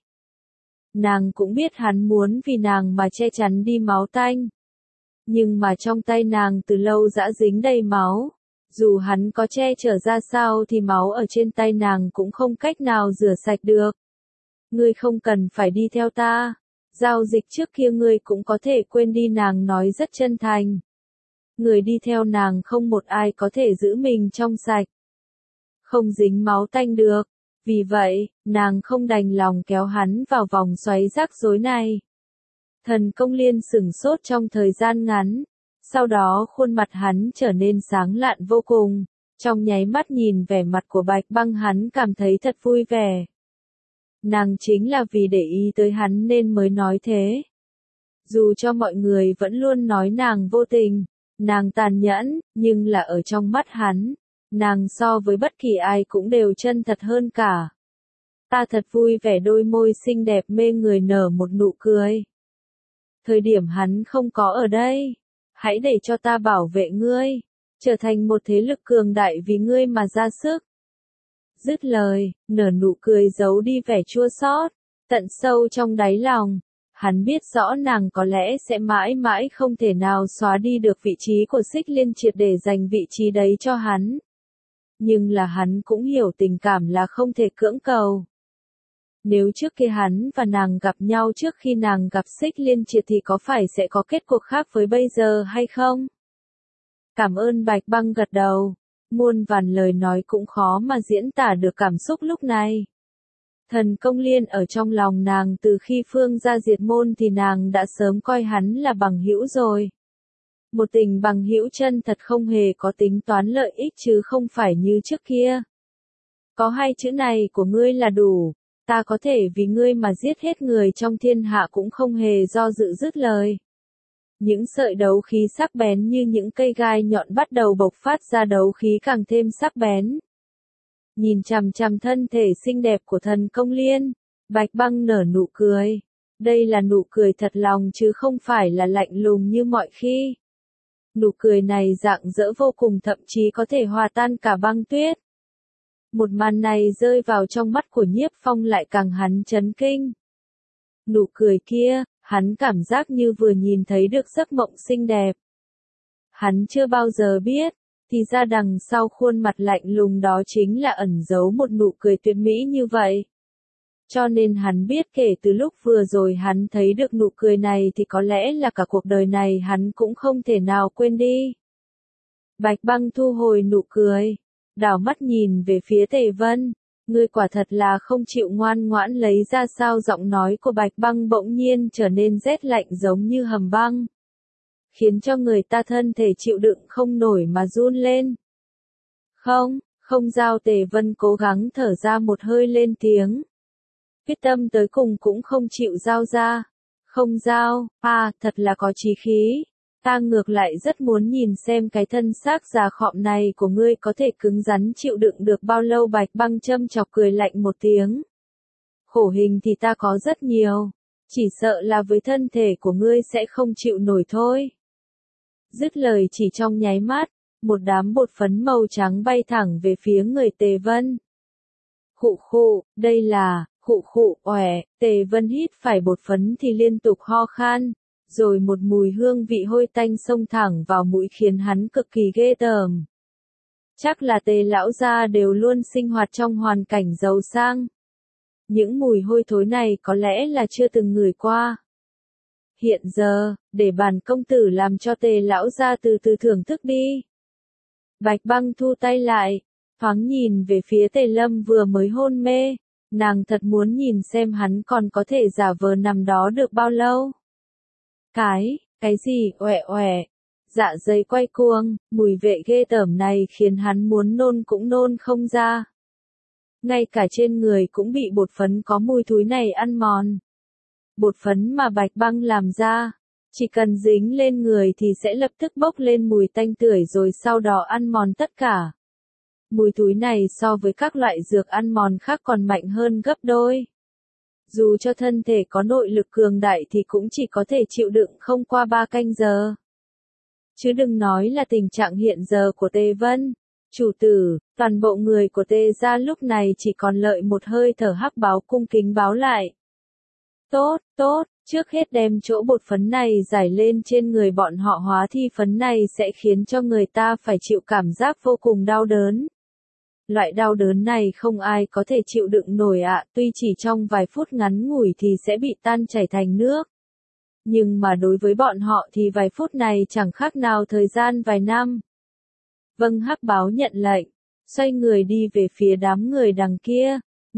Nàng cũng biết hắn muốn vì nàng mà che chắn đi máu tanh. Nhưng mà trong tay nàng từ lâu đã dính đầy máu. Dù hắn có che chở ra sao thì máu ở trên tay nàng cũng không cách nào rửa sạch được. Ngươi không cần phải đi theo ta. Giao dịch trước kia ngươi cũng có thể quên đi, nàng nói rất chân thành. Người đi theo nàng không một ai có thể giữ mình trong sạch, không dính máu tanh được. Vì vậy, nàng không đành lòng kéo hắn vào vòng xoáy rắc rối này. Thần Công Liên sửng sốt trong thời gian ngắn, Sau đó khuôn mặt hắn trở nên sáng lạn vô cùng, trong nháy mắt nhìn vẻ mặt của Bạch Băng hắn cảm thấy thật vui vẻ. Nàng chính là vì để ý tới hắn nên mới nói thế. Dù cho mọi người vẫn luôn nói nàng vô tình, nàng tàn nhẫn, nhưng là ở trong mắt hắn, nàng so với bất kỳ ai cũng đều chân thật hơn cả. Ta thật vui vẻ, đôi môi xinh đẹp mê người nở một nụ cười. Thời điểm hắn không có ở đây, hãy để cho ta bảo vệ ngươi, trở thành một thế lực cường đại vì ngươi mà ra sức. Dứt lời, nở nụ cười giấu đi vẻ chua xót, tận sâu trong đáy lòng. Hắn biết rõ nàng có lẽ sẽ mãi mãi không thể nào xóa đi được vị trí của Xích Liên triệt để dành vị trí đấy cho hắn. Nhưng là hắn cũng hiểu tình cảm là không thể cưỡng cầu. Nếu trước kia hắn và nàng gặp nhau trước khi nàng gặp Xích Liên triệt thì có phải sẽ có kết cục khác với bây giờ hay không? Cảm ơn. Bạch Băng gật đầu. Muôn vàn lời nói cũng khó mà diễn tả được cảm xúc lúc này. Thần Công Liên ở trong lòng nàng từ khi Phương gia diệt môn thì nàng đã sớm coi hắn là bằng hữu rồi. Một tình bằng hữu chân thật không hề có tính toán lợi ích chứ không phải như trước kia. Có hai chữ này của ngươi là đủ, ta có thể vì ngươi mà giết hết người trong thiên hạ cũng không hề do dự. Dứt lời. Những sợi đấu khí sắc bén như những cây gai nhọn bắt đầu bộc phát ra, đấu khí càng thêm sắc bén. Nhìn chằm chằm thân thể xinh đẹp của Thần Công Liên, Bạch Băng nở nụ cười. Đây là nụ cười thật lòng chứ không phải là lạnh lùng như mọi khi. Nụ cười này rạng rỡ vô cùng, thậm chí có thể hòa tan cả băng tuyết. Một màn này rơi vào trong mắt của Nhiếp Phong lại càng hắn chấn kinh. Nụ cười kia, hắn cảm giác như vừa nhìn thấy được giấc mộng xinh đẹp. Hắn chưa bao giờ biết, thì ra đằng sau khuôn mặt lạnh lùng đó chính là ẩn giấu một nụ cười tuyệt mỹ như vậy. Cho nên hắn biết kể từ lúc vừa rồi hắn thấy được nụ cười này thì có lẽ là cả cuộc đời này hắn cũng không thể nào quên đi. Bạch Băng thu hồi nụ cười, đảo mắt nhìn về phía Tề Vân. Ngươi quả thật là không chịu ngoan ngoãn lấy ra sao? Giọng nói của Bạch Băng bỗng nhiên trở nên rét lạnh giống như hầm băng, khiến cho người ta thân thể chịu đựng không nổi mà run lên. Không giao. Tề Vân cố gắng thở ra một hơi lên tiếng. Quyết tâm tới cùng cũng không chịu giao ra. Không giao, thật là có chí khí. Ta ngược lại rất muốn nhìn xem cái thân xác già khọm này của ngươi có thể cứng rắn chịu đựng được bao lâu. Bạch Băng châm chọc cười lạnh một tiếng. Khổ hình thì ta có rất nhiều, chỉ sợ là với thân thể của ngươi sẽ không chịu nổi thôi. Dứt lời chỉ trong nháy mắt, một đám bột phấn màu trắng bay thẳng về phía người Tề Vân. Khụ, đây là, Tề Vân hít phải bột phấn thì liên tục ho khan. Rồi một mùi hương vị hôi tanh xông thẳng vào mũi khiến hắn cực kỳ ghê tởm. Chắc là Tề lão gia đều luôn sinh hoạt trong hoàn cảnh giàu sang. Những mùi hôi thối này có lẽ là chưa từng ngửi qua. Hiện giờ, để bản công tử làm cho Tề lão gia từ từ thưởng thức đi. Bạch Băng thu tay lại, thoáng nhìn về phía Tề Lâm vừa mới hôn mê. Nàng thật muốn nhìn xem hắn còn có thể giả vờ nằm đó được bao lâu. Cái gì, dạ dày quay cuồng, mùi vệ ghê tởm này khiến hắn muốn nôn cũng nôn không ra. Ngay cả trên người cũng bị bột phấn có mùi thúi này ăn mòn. Bột phấn mà Bạch Băng làm ra, chỉ cần dính lên người thì sẽ lập tức bốc lên mùi tanh tưởi rồi sau đó ăn mòn tất cả. Mùi thúi này so với các loại dược ăn mòn khác còn mạnh hơn gấp đôi. Dù cho thân thể có nội lực cường đại thì cũng chỉ có thể chịu đựng không qua 3 canh giờ. Chứ đừng nói là tình trạng hiện giờ của Tề Vân. Chủ tử, toàn bộ người của Tề gia lúc này chỉ còn lợi một hơi thở. Hắc Báo cung kính báo lại. Tốt, trước hết đem chỗ bột phấn này giải lên trên người bọn họ, hóa thi phấn này sẽ khiến cho người ta phải chịu cảm giác vô cùng đau đớn. Loại đau đớn này không ai có thể chịu đựng nổi tuy chỉ trong vài phút ngắn ngủi thì sẽ bị tan chảy thành nước. Nhưng mà đối với bọn họ thì vài phút này chẳng khác nào thời gian vài năm. Vâng. Hắc Báo nhận lệnh, xoay người đi về phía đám người đằng kia.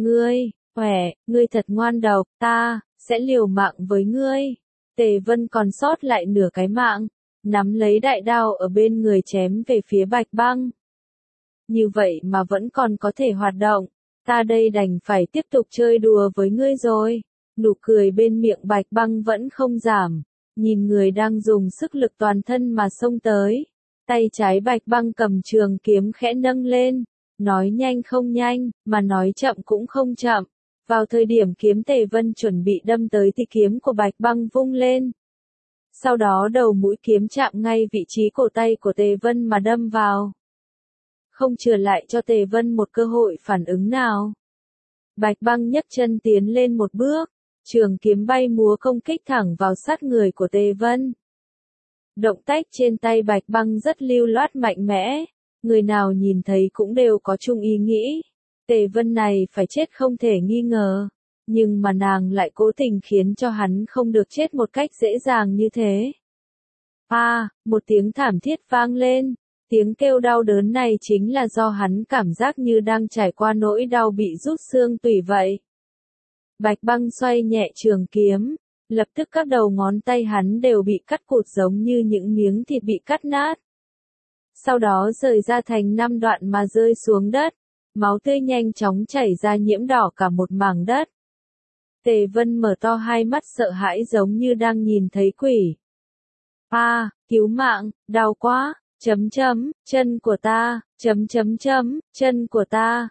Ngươi thật ngoan độc, ta sẽ liều mạng với ngươi. Tề Vân còn sót lại nửa cái mạng, nắm lấy đại đao ở bên người chém về phía Bạch Băng. Như vậy mà vẫn còn có thể hoạt động, ta đây đành phải tiếp tục chơi đùa với ngươi rồi. Nụ cười bên miệng Bạch Băng vẫn không giảm, nhìn người đang dùng sức lực toàn thân mà xông tới. Tay trái Bạch Băng cầm trường kiếm khẽ nâng lên, nói nhanh không nhanh, mà nói chậm cũng không chậm. Vào thời điểm kiếm Tề Vân chuẩn bị đâm tới thì kiếm của Bạch Băng vung lên. Sau đó đầu mũi kiếm chạm ngay vị trí cổ tay của Tề Vân mà đâm vào. Không chừa lại cho Tề Vân một cơ hội phản ứng nào. Bạch Băng nhấc chân tiến lên một bước, trường kiếm bay múa công kích thẳng vào sát người của Tề Vân. Động tác trên tay Bạch Băng rất lưu loát mạnh mẽ, người nào nhìn thấy cũng đều có chung ý nghĩ. Tề Vân này phải chết không thể nghi ngờ, nhưng mà nàng lại cố tình khiến cho hắn không được chết một cách dễ dàng như thế. Một tiếng thảm thiết vang lên, tiếng kêu đau đớn này chính là do hắn cảm giác như đang trải qua nỗi đau bị rút xương tủy vậy. Bạch Băng xoay nhẹ trường kiếm, lập tức các đầu ngón tay hắn đều bị cắt cụt giống như những miếng thịt bị cắt nát. Sau đó rời ra thành 5 đoạn mà rơi xuống đất, máu tươi nhanh chóng chảy ra nhiễm đỏ cả một mảng đất. Tề Vân mở to hai mắt sợ hãi giống như đang nhìn thấy quỷ. Cứu mạng, đau quá, chân của ta, chân của ta,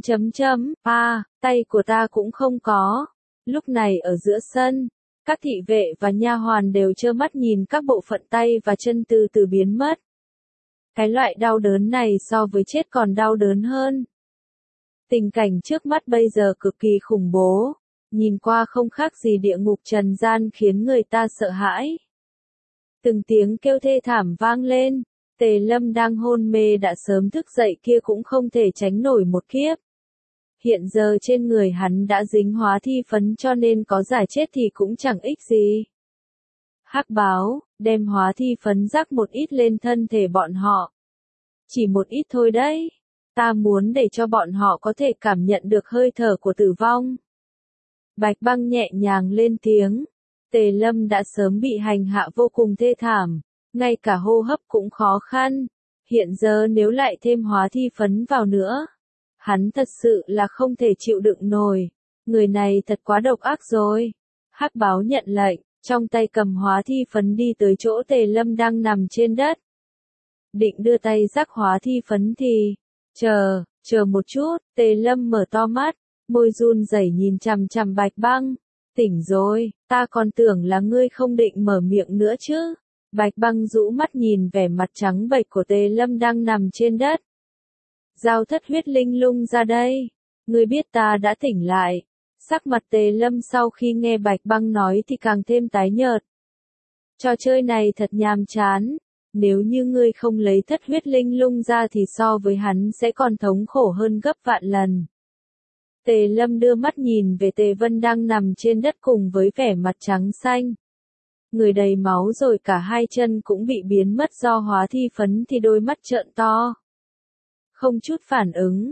tay của ta cũng không có. Lúc này ở giữa sân, các thị vệ và nha hoàn đều trơ mắt nhìn các bộ phận tay và chân từ từ biến mất. Cái loại đau đớn này so với chết còn đau đớn hơn. Tình cảnh trước mắt bây giờ cực kỳ khủng bố, nhìn qua không khác gì địa ngục trần gian khiến người ta sợ hãi. Từng tiếng kêu thê thảm vang lên, Tề Lâm đang hôn mê đã sớm thức dậy kia cũng không thể tránh nổi một kiếp. Hiện giờ trên người hắn đã dính hóa thi phấn cho nên có giải chết thì cũng chẳng ích gì. Hắc báo, đem hóa thi phấn rắc một ít lên thân thể bọn họ. Chỉ một ít thôi đấy. Ta muốn để cho bọn họ có thể cảm nhận được hơi thở của tử vong. Bạch Băng nhẹ nhàng lên tiếng. Tề Lâm đã sớm bị hành hạ vô cùng thê thảm, ngay cả hô hấp cũng khó khăn. Hiện giờ nếu lại thêm hóa thi phấn vào nữa, hắn thật sự là không thể chịu đựng nổi. Người này thật quá độc ác rồi. Hắc báo nhận lệnh, trong tay cầm hóa thi phấn đi tới chỗ Tề Lâm đang nằm trên đất. Định đưa tay rắc hóa thi phấn thì, chờ một chút, Tề Lâm mở to mắt, môi run rẩy nhìn chằm chằm Bạch Băng. Tỉnh rồi, ta còn tưởng là ngươi không định mở miệng nữa chứ. Bạch Băng rũ mắt nhìn vẻ mặt trắng bệch của Tề Lâm đang nằm trên đất. Giao Thất Huyết Linh Lung ra đây, ngươi biết ta đã tỉnh lại. Sắc mặt Tề Lâm sau khi nghe Bạch Băng nói thì càng thêm tái nhợt. Trò chơi này thật nhàm chán, nếu như ngươi không lấy Thất Huyết Linh Lung ra thì so với hắn sẽ còn thống khổ hơn gấp vạn lần. Tề Lâm đưa mắt nhìn về Tề Vân đang nằm trên đất cùng với vẻ mặt trắng xanh. Người đầy máu rồi cả hai chân cũng bị biến mất do hóa thi phấn thì đôi mắt trợn to. Không chút phản ứng,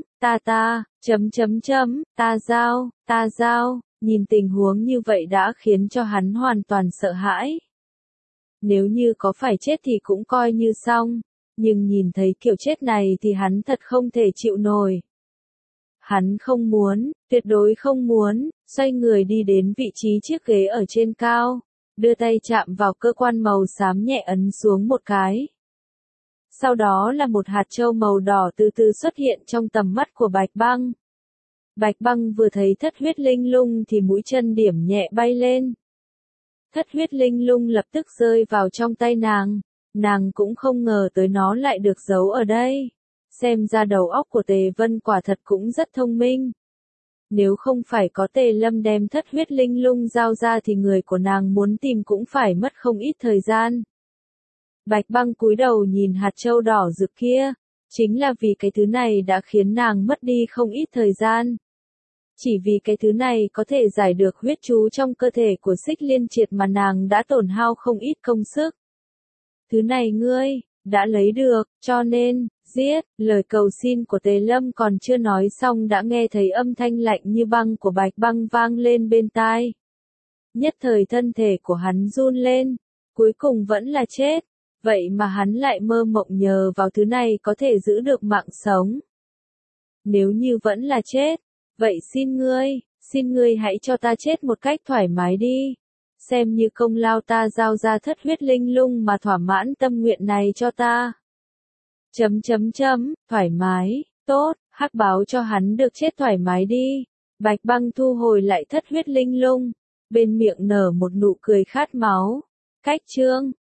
ta giao, nhìn tình huống như vậy đã khiến cho hắn hoàn toàn sợ hãi. Nếu như có phải chết thì cũng coi như xong, nhưng nhìn thấy kiểu chết này thì hắn thật không thể chịu nổi. Hắn không muốn, tuyệt đối không muốn, xoay người đi đến vị trí chiếc ghế ở trên cao, đưa tay chạm vào cơ quan màu xám nhẹ ấn xuống một cái. Sau đó là một hạt châu màu đỏ từ từ xuất hiện trong tầm mắt của Bạch Băng. Bạch Băng vừa thấy Thất Huyết Linh Lung thì mũi chân điểm nhẹ bay lên. Thất Huyết Linh Lung lập tức rơi vào trong tay nàng cũng không ngờ tới nó lại được giấu ở đây. Xem ra đầu óc của Tề Vân quả thật cũng rất thông minh. Nếu không phải có Tề Lâm đem Thất Huyết Linh Lung giao ra thì người của nàng muốn tìm cũng phải mất không ít thời gian. Bạch Băng cúi đầu nhìn hạt châu đỏ rực kia, chính là vì cái thứ này đã khiến nàng mất đi không ít thời gian. Chỉ vì cái thứ này có thể giải được huyết chú trong cơ thể của Xích Liên Triệt mà nàng đã tổn hao không ít công sức. Thứ này ngươi đã lấy được, cho nên, giết, lời cầu xin của Tề Lâm còn chưa nói xong đã nghe thấy âm thanh lạnh như băng của Bạch Băng vang lên bên tai. Nhất thời thân thể của hắn run lên, cuối cùng vẫn là chết. Vậy mà hắn lại mơ mộng nhờ vào thứ này có thể giữ được mạng sống. Nếu như vẫn là chết, vậy xin ngươi hãy cho ta chết một cách thoải mái đi. Xem như công lao ta giao ra thất huyết linh lung mà thỏa mãn tâm nguyện này cho ta. Thoải mái, tốt, hắc báo cho hắn được chết thoải mái đi. Bạch Băng thu hồi lại thất huyết linh lung, bên miệng nở một nụ cười khát máu. Cách chương